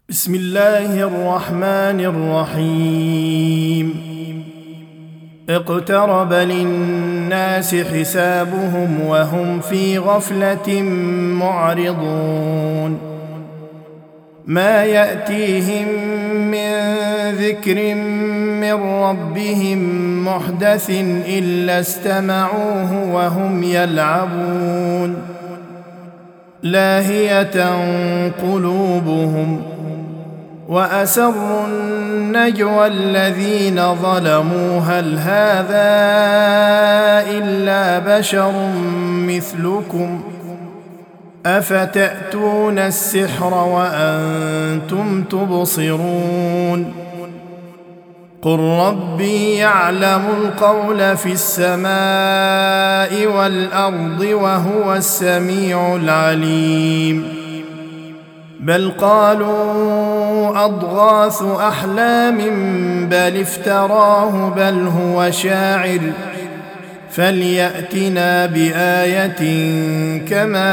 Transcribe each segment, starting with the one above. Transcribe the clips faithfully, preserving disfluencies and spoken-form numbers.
بسم الله الرحمن الرحيم اقترب للناس حسابهم وهم في غفلة معرضون ما يأتيهم من ذكر من ربهم محدث إلا استمعوه وهم يلعبون لاهية قلوبهم وأسروا النجوى الذين ظلموا هل هذا إلا بشر مثلكم أفتأتون السحر وأنتم تبصرون قل ربي يعلم القول في السماء والأرض وهو السميع العليم بل قالوا أضغاث أحلام بل افتراه بل هو شاعر فليأتنا بآية كما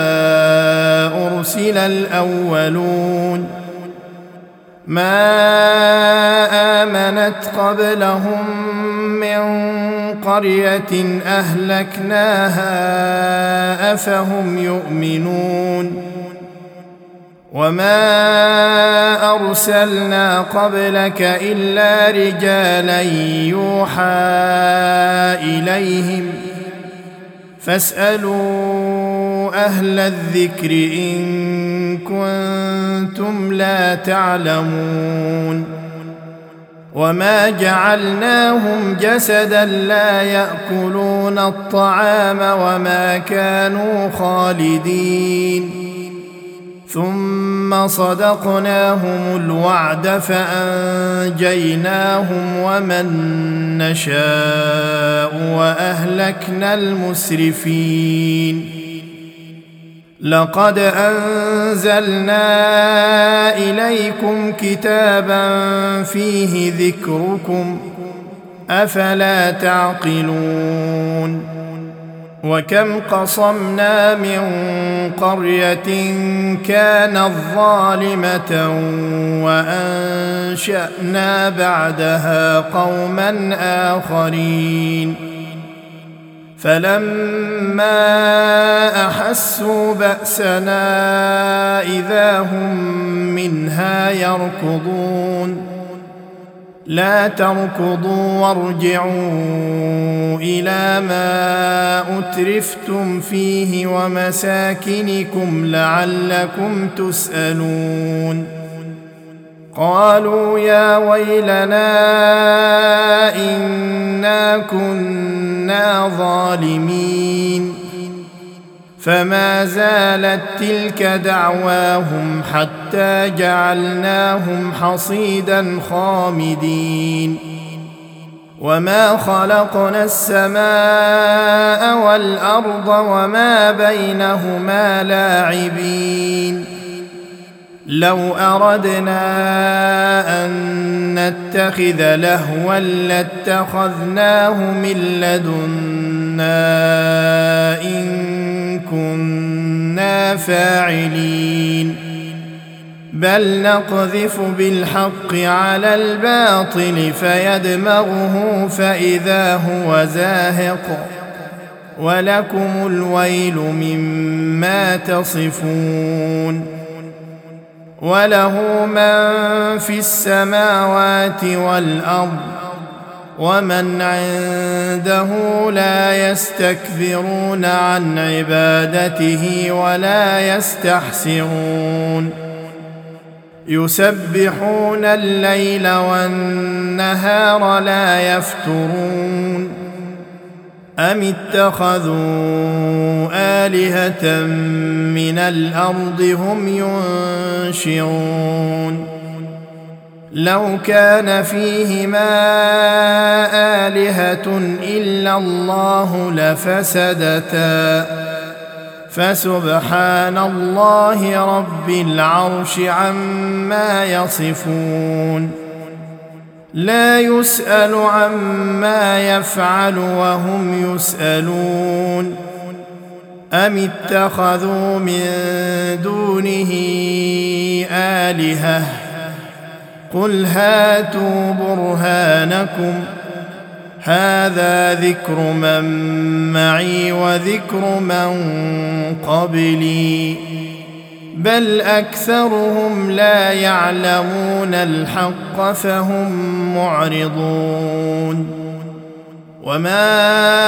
أرسل الأولون ما آمنت قبلهم من قرية أهلكناها أفهم يؤمنون وما أرسلنا قبلك إلا رجالا يوحى إليهم فاسألوا أهل الذكر إن كنتم لا تعلمون وما جعلناهم جسدا لا يأكلون الطعام وما كانوا خالدين ثم صدقناهم الوعد فأنجيناهم ومن نشاء وأهلكنا المسرفين لقد أنزلنا إليكم كتابا فيه ذكركم أفلا تعقلون وكم قصمنا من قرية كانت ظالمة وأنشأنا بعدها قوما آخرين فلما أحسوا بأسنا إذا هم منها يركضون لا تركضوا وارجعوا إلى ما أترفتم فيه ومساكنكم لعلكم تسألون قالوا يا ويلنا إنا كنا ظالمين فما زالت تلك دعواهم حتى جعلناهم حصيدا خامدين وما خلقنا السماء والأرض وما بينهما لاعبين لو أردنا أن نتخذ لهوا لاتخذناه من لدنا إن كنا فاعلين بل نقذف بالحق على الباطل فيدمغه فإذا هو زاهق ولكم الويل مما تصفون وله من في السماوات والأرض ومن عنده لا يستكبرون عن عبادته ولا يستحسرون يسبحون الليل والنهار لا يفترون أم اتخذوا آلهة من الأرض هم ينشرون لو كان فيهما آلهة إلا الله لفسدتا فسبحان الله رب العرش عما يصفون لا يسأل عما يفعل وهم يسألون أم اتخذوا من دونه آلهة قل هاتوا برهانكم هذا ذكر من معي وذكر من قبلي بل أكثرهم لا يعلمون الحق فهم معرضون وما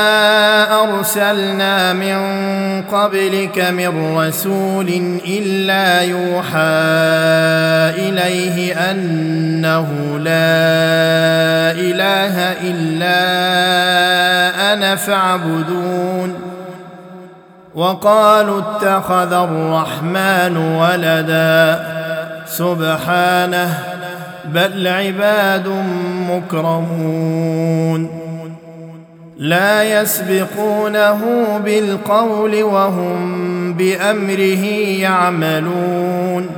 أرسلنا من قبلك من رسول إلا يوحى إليه أنه لا إله إلا أنا فاعبدون وقالوا اتخذ الرحمن ولدا سبحانه بل عباد مكرمون لا يسبقونه بالقول وهم بأمره يعملون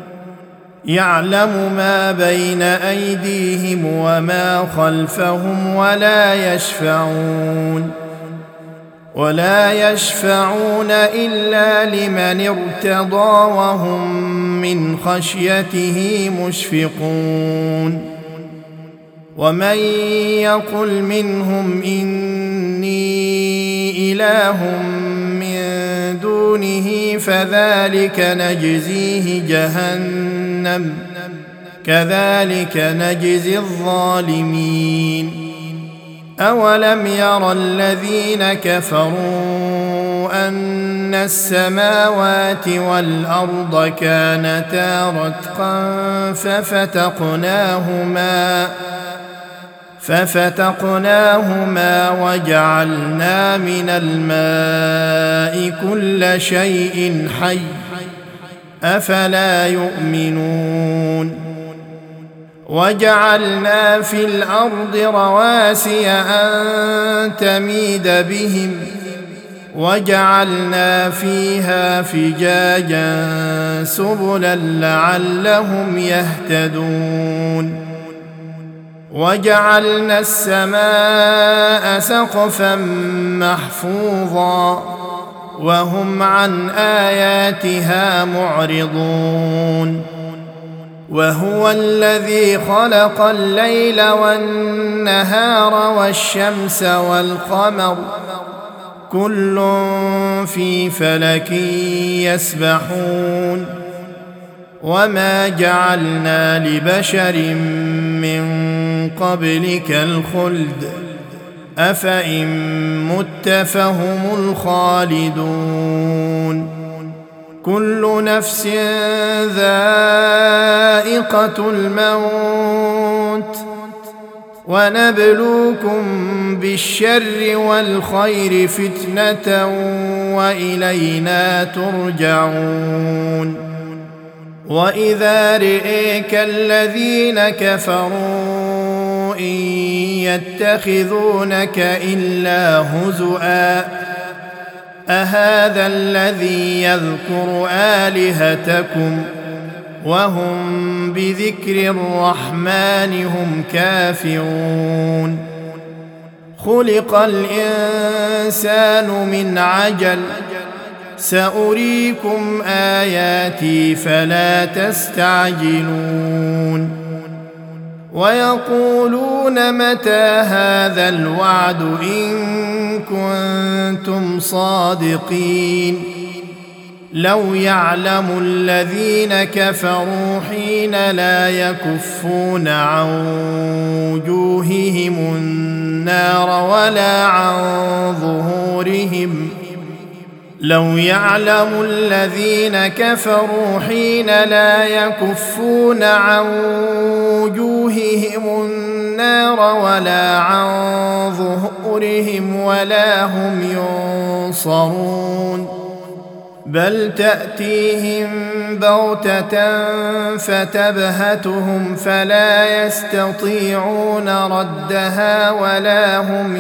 يعلم ما بين أيديهم وما خلفهم ولا يشفعون ولا يشفعون إلا لمن ارتضى وهم من خشيته مشفقون ومن يقل منهم إني إله من دونه فذلك نجزيه جهنم كذلك نجزي الظالمين أولم ير الذين كفروا أن السماوات والأرض كانتا رتقا ففتقناهما ففتقناهما وجعلنا من الماء كل شيء حي أفلا يؤمنون وجعلنا في الأرض رواسي أن تميد بهم وجعلنا فيها فجاجا سبلا لعلهم يهتدون وجعلنا السماء سقفا محفوظا وهم عن آياتها معرضون وهو الذي خلق الليل والنهار والشمس والقمر كل في فلك يسبحون وما جعلنا لبشر من قبلك الخلد أفإن مت فهم الخالدون كل نفس ذائقة الموت ونبلوكم بالشر والخير فتنة وإلينا ترجعون وإذا رئيك الذين كفروا إن يتخذونك إلا هزؤا أهذا الذي يذكر آلهتكم وهم بذكر الرحمن هم كافرون خلق الإنسان من عجل سأريكم آياتي فلا تستعجلون ويقولون متى هذا الوعد إن كنتم صادقين لو يعلم الذين كفروا حين لا يكفون عن وجوههم النار ولا عن ظهورهم لو يعلم الذين كفروا حين لا يكفون عن وجوههم النار ولا عن ظهورهم ولا هم ينصرون بل تأتيهم بغتة فتبهتهم فلا يستطيعون ردها ولا هم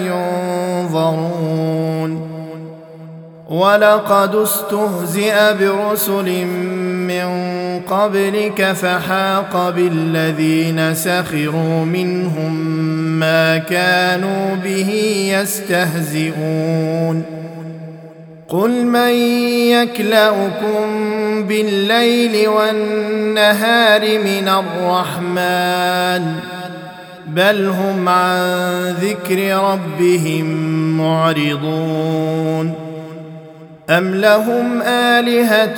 ينظرون ولقد استهزئ برسل من قبلك فحاق بالذين سخروا منهم ما كانوا به يستهزئون قل من يكلؤكم بالليل والنهار من الرحمن بل هم عن ذكر ربهم معرضون أم لهم آلهة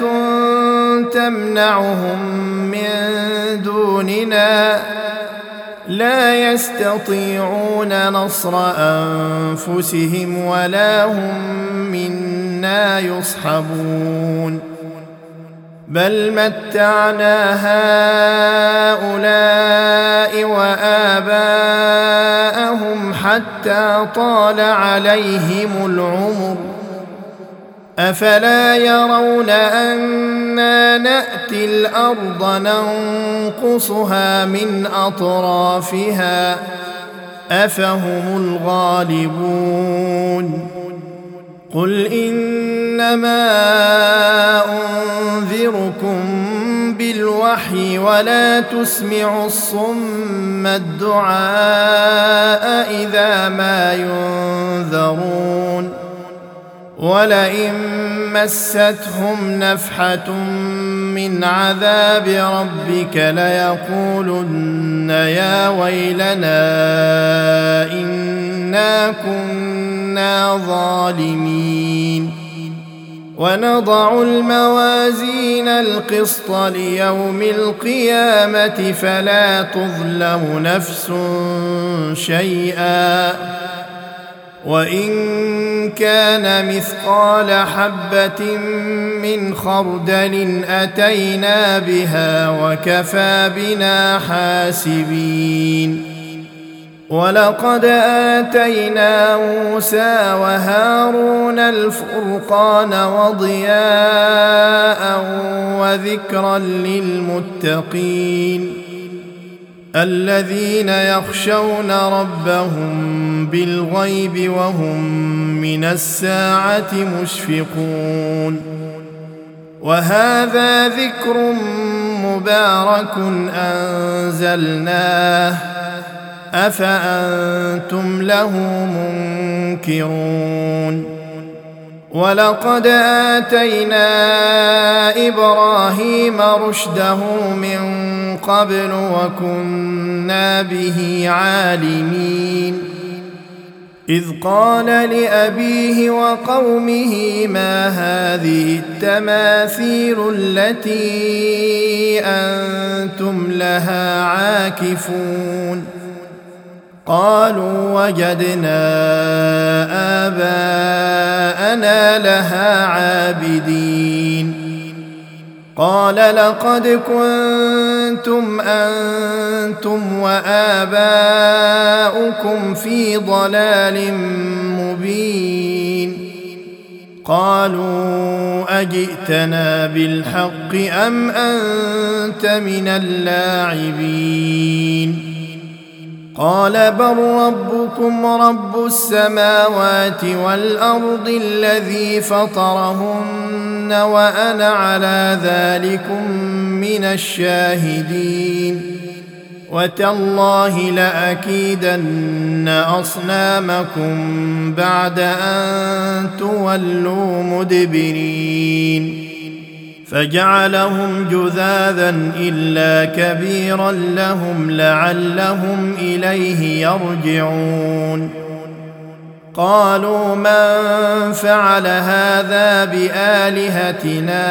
تمنعهم من دوننا لا يستطيعون نصر أنفسهم ولا هم منا يصحبون بل متعنا هؤلاء وآباءهم حتى طال عليهم العمر أفلا يرون أنا نأتي الأرض ننقصها من أطرافها أفهم الغالبون قل إنما أنذركم بالوحي ولا تسمع الصم الدعاء إذا ما ينذرون ولئن مستهم نفحة من عذاب ربك ليقولن يا ويلنا إنا كنا ظالمين ونضع الموازين القسط ليوم القيامة فلا تظلم نفس شيئا وإن كان مثقال حبة من خردل أتينا بها وكفى بنا حاسبين ولقد آتينا موسى وهارون الفرقان وضياء وذكرا للمتقين الذين يخشون ربهم بالغيب وهم من الساعة مشفقون وهذا ذكر مبارك أنزلناه أفأنتم له منكرون ولقد آتينا إبراهيم رشده من قبل وكنا به عالمين إذ قال لأبيه وقومه ما هذه التماثيل التي أنتم لها عاكفون قالوا وجدنا آباءنا لها عابدين قال لقد كنتم أنتم وآباؤكم في ضلال مبين قالوا أجئتنا بالحق أم أنت من اللاعبين قال بل ربكم رب السماوات والأرض الذي فطرهن وأنا على ذلكم من الشاهدين وتالله لأكيدن أصنامكم بعد أن تولوا مدبرين فجعلهم جذاذا إلا كبيرا لهم لعلهم إليه يرجعون قالوا من فعل هذا بآلهتنا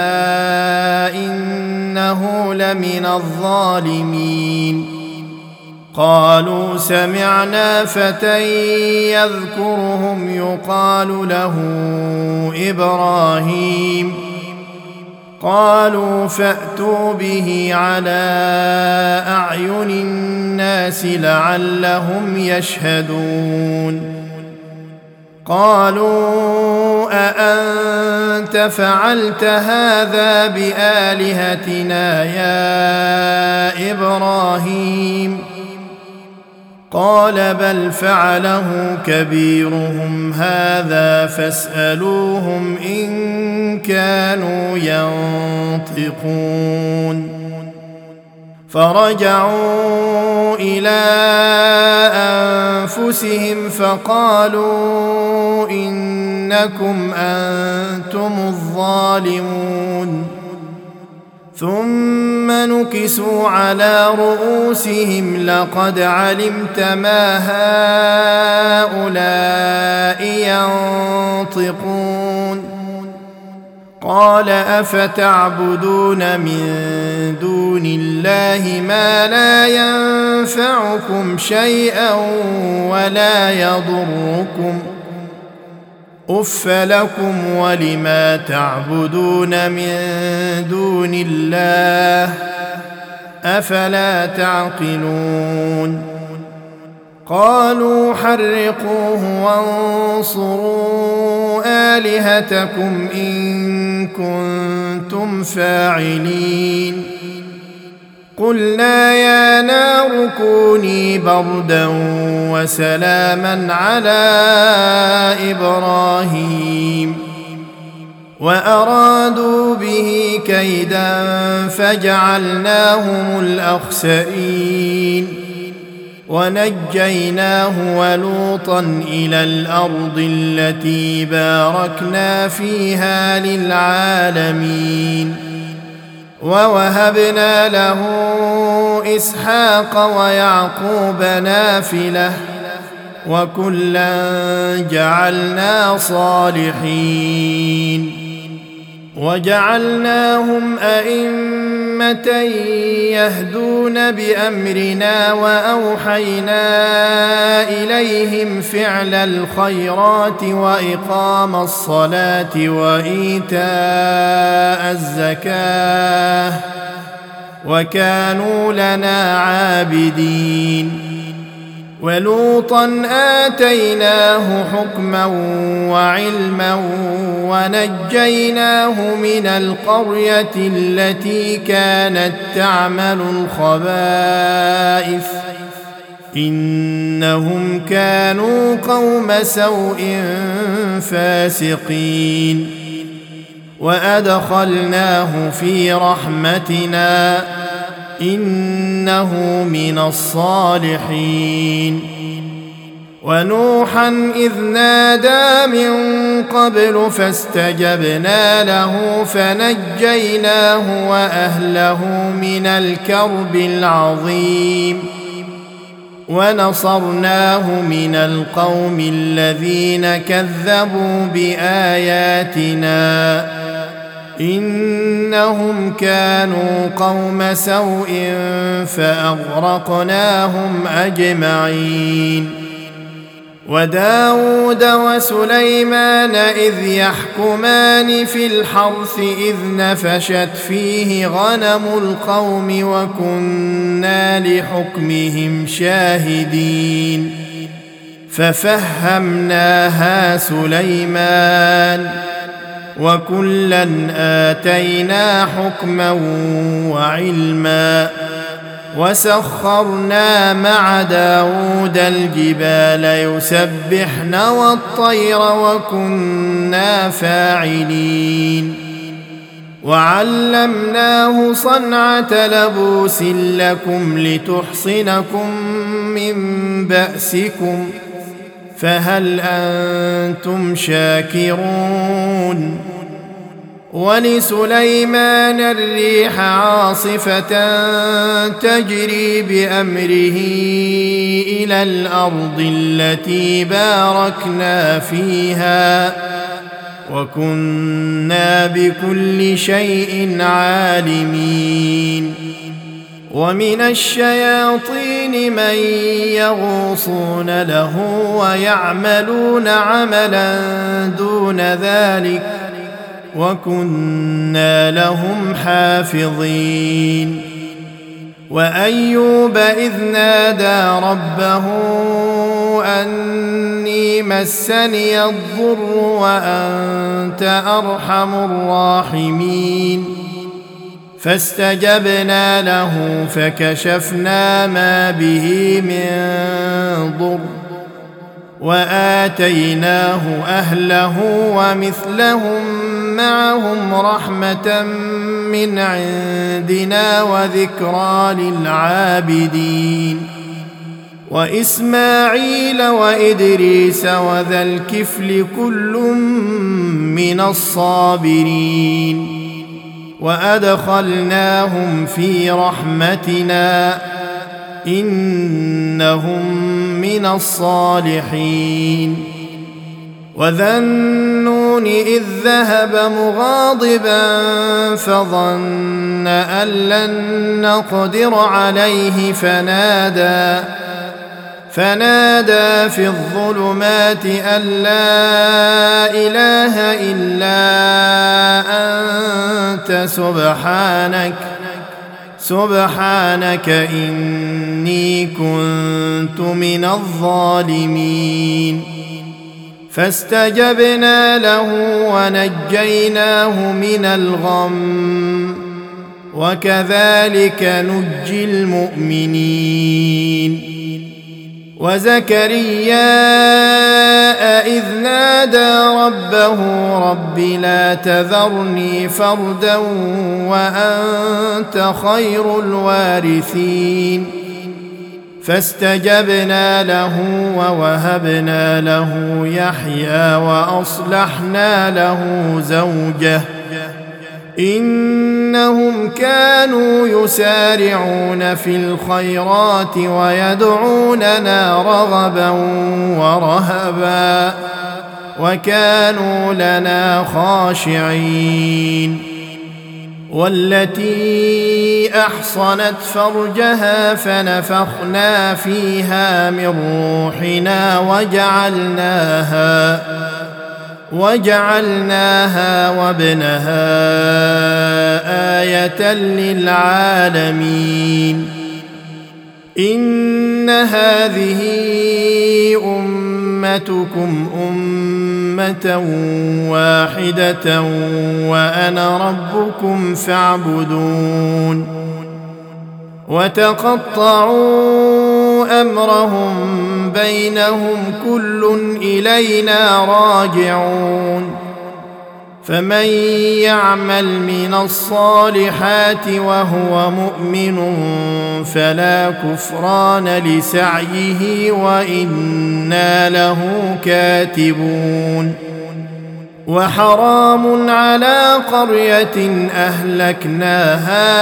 إنه لمن الظالمين قالوا سمعنا فتى يذكرهم يقال له إبراهيم قالوا فأتوا به على أعين الناس لعلهم يشهدون قالوا أأنت فعلت هذا بآلهتنا يا إبراهيم قال بل فعله كبيرهم هذا فاسألوهم إن كانوا ينطقون فرجعوا إلى أنفسهم فقالوا إن إنكم أنتم الظالمون ثم نكسوا على رؤوسهم لقد علمت ما هؤلاء ينطقون قال أفتعبدون من دون الله ما لا ينفعكم شيئا ولا يضركم أف لكم ولما تعبدون من دون الله أفلا تعقلون قالوا حرقوه وانصروا آلهتكم إن كنتم فاعلين قلنا يا نار كوني بردا وسلاما على إبراهيم وأرادوا به كيدا فجعلناهم الأخسرين ونجيناه ولوطا إلى الأرض التي باركنا فيها للعالمين ووهبنا له إسحاق ويعقوب نافلة وكلا جعلنا صالحين وجعلناهم أئمة يهدون بأمرنا وأوحينا إليهم فعل الخيرات وإقام الصلاة وإيتاء الزكاة وكانوا لنا عابدين ولوطا آتيناه حكما وعلما ونجيناه من القرية التي كانت تعمل الخبائث إنهم كانوا قوم سوء فاسقين وأدخلناه في رحمتنا إنه من الصالحين ونوحا إذ نادى من قبل فاستجبنا له فنجيناه وأهله من الكرب العظيم ونصرناه من القوم الذين كذبوا بآياتنا إنهم كانوا قوم سوء فأغرقناهم أجمعين وداود وسليمان إذ يحكمان في الحرث إذ نفشت فيه غنم القوم وكنا لحكمهم شاهدين ففهمناها سليمان وكلا آتينا حكما وعلما وسخرنا مع داود الجبال يسبحن والطير وكنا فاعلين وعلمناه صنعة لبوس لكم لتحصنكم من بأسكم فهل أنتم شاكرون ولسليمان الريح عاصفة تجري بأمره إلى الأرض التي باركنا فيها وكنا بكل شيء عالمين ومن الشياطين من يغوصون له ويعملون عملا دون ذلك وكنا لهم حافظين وأيوب إذ نادى ربه أني مسني الضر وأنت أرحم الراحمين فاستجبنا له فكشفنا ما به من ضر وآتيناه أهله ومثلهم معهم رحمة من عندنا وذكرى للعابدين وإسماعيل وإدريس وذا الكفل كل من الصابرين وأدخلناهم في رحمتنا إنهم من الصالحين وذا النون إذ ذهب مغاضبا فظن أن لن نقدر عليه فنادى فنادى في الظلمات أن لا إله إلا أنت سبحانك سبحانك إني كنت من الظالمين فاستجبنا له ونجيناه من الغم وكذلك نجي المؤمنين وزكريا إذ نادى ربه رب لا تذرني فردا وأنت خير الوارثين فاستجبنا له ووهبنا له يحيى وأصلحنا له زوجه إنهم كانوا يسارعون في الخيرات ويدعوننا رغبا ورهبا وكانوا لنا خاشعين والتي أحصنت فرجها فنفخنا فيها من روحنا وجعلناها وجعلناها وابنها آية للعالمين إن هذه أمتكم أمة واحدة وأنا ربكم فاعبدون وتقطعوا أمرهم بينهم كل إلينا راجعون فمن يعمل من الصالحات وهو مؤمن فلا كفران لسعيه وإنا له كاتبون وحرام على قرية أهلكناها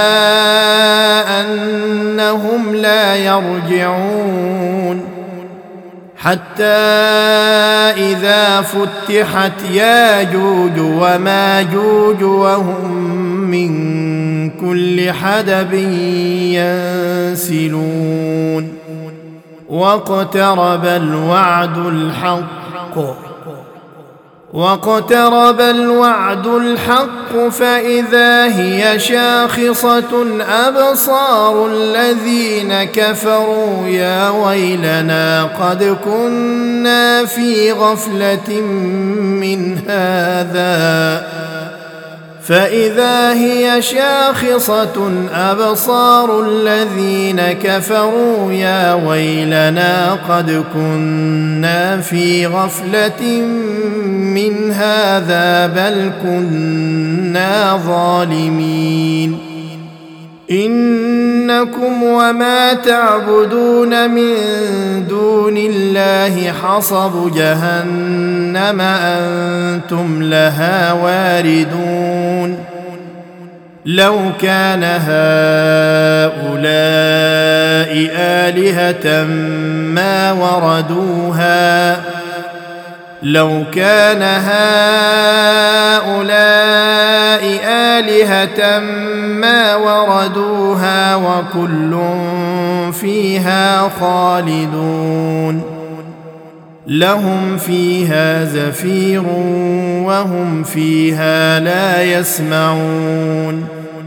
أنهم لا يرجعون حتى إذا فتحت ياجوج وماجوج وهم من كل حدب ينسلون واقترب الوعد الحق واقترب الوعد الحق فإذا هي شاخصة أبصار الذين كفروا يا ويلنا قد كنا في غفلة من هذا فإذا هي شاخصة أبصار الذين كفروا يا ويلنا قد كنا في غفلة من هذا بل كنا ظالمين إنكم وما تعبدون من دون الله حصب جهنم أنتم لها واردون لو كان هؤلاء آلهة ما وردوها لو كان هؤلاء آلهة ما وردوها وكل فيها خالدون لهم فيها زفير وهم فيها لا يسمعون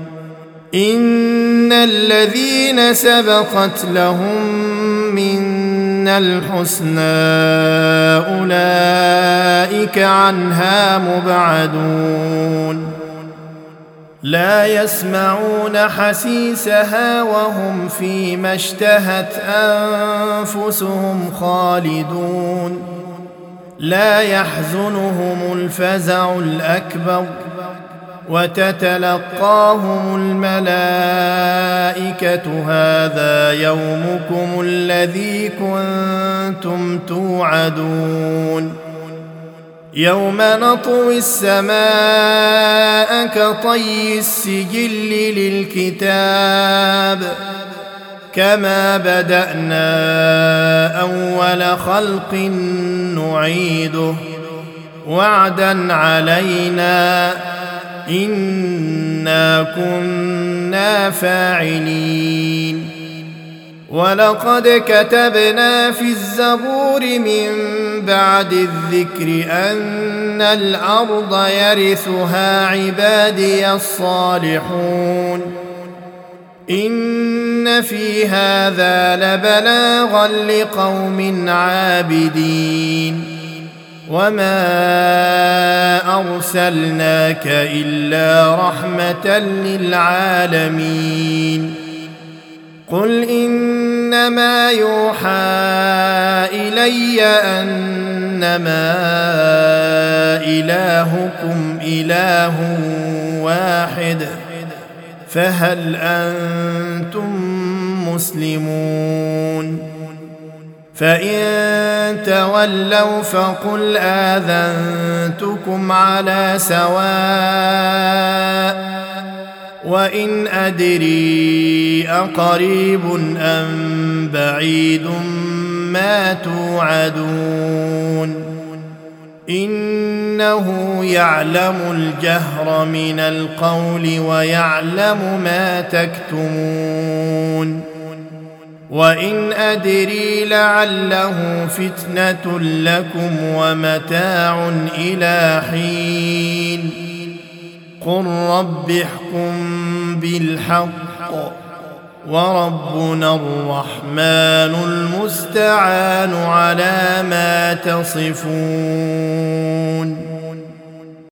إن الذين سبقت لهم منا الحسنى أولئك عنها مبعدون لا يسمعون حسيسها وهم فيما اشتهت أنفسهم لا يحزنهم الفزع الأكبر وتتلقاهم الملائكة هذا يومكم الذي كنتم توعدون يوم نطوي السماء كطي السجل للكتاب كما بدأنا أول خلق نعيده وعدا علينا إنا كنا فاعلين ولقد كتبنا في الزبور من بعد الذكر أن الأرض يرثها عبادي الصالحون إن في هذا لبلاغا لقوم عابدين وما أرسلناك إلا رحمة للعالمين قل إنما يوحى إلي أنما إلهكم إله واحد فهل أنتم مسلمون فإن تولوا فقل آذنتكم على سواء وإن أدري أقريب أم بعيد ما توعدون إنه يعلم الجهر من القول ويعلم ما تكتمون وإن أدري لعله فتنة لكم ومتاع إلى حين قل رب احكم بالحق وربنا الرحمن المستعان على ما تصفون.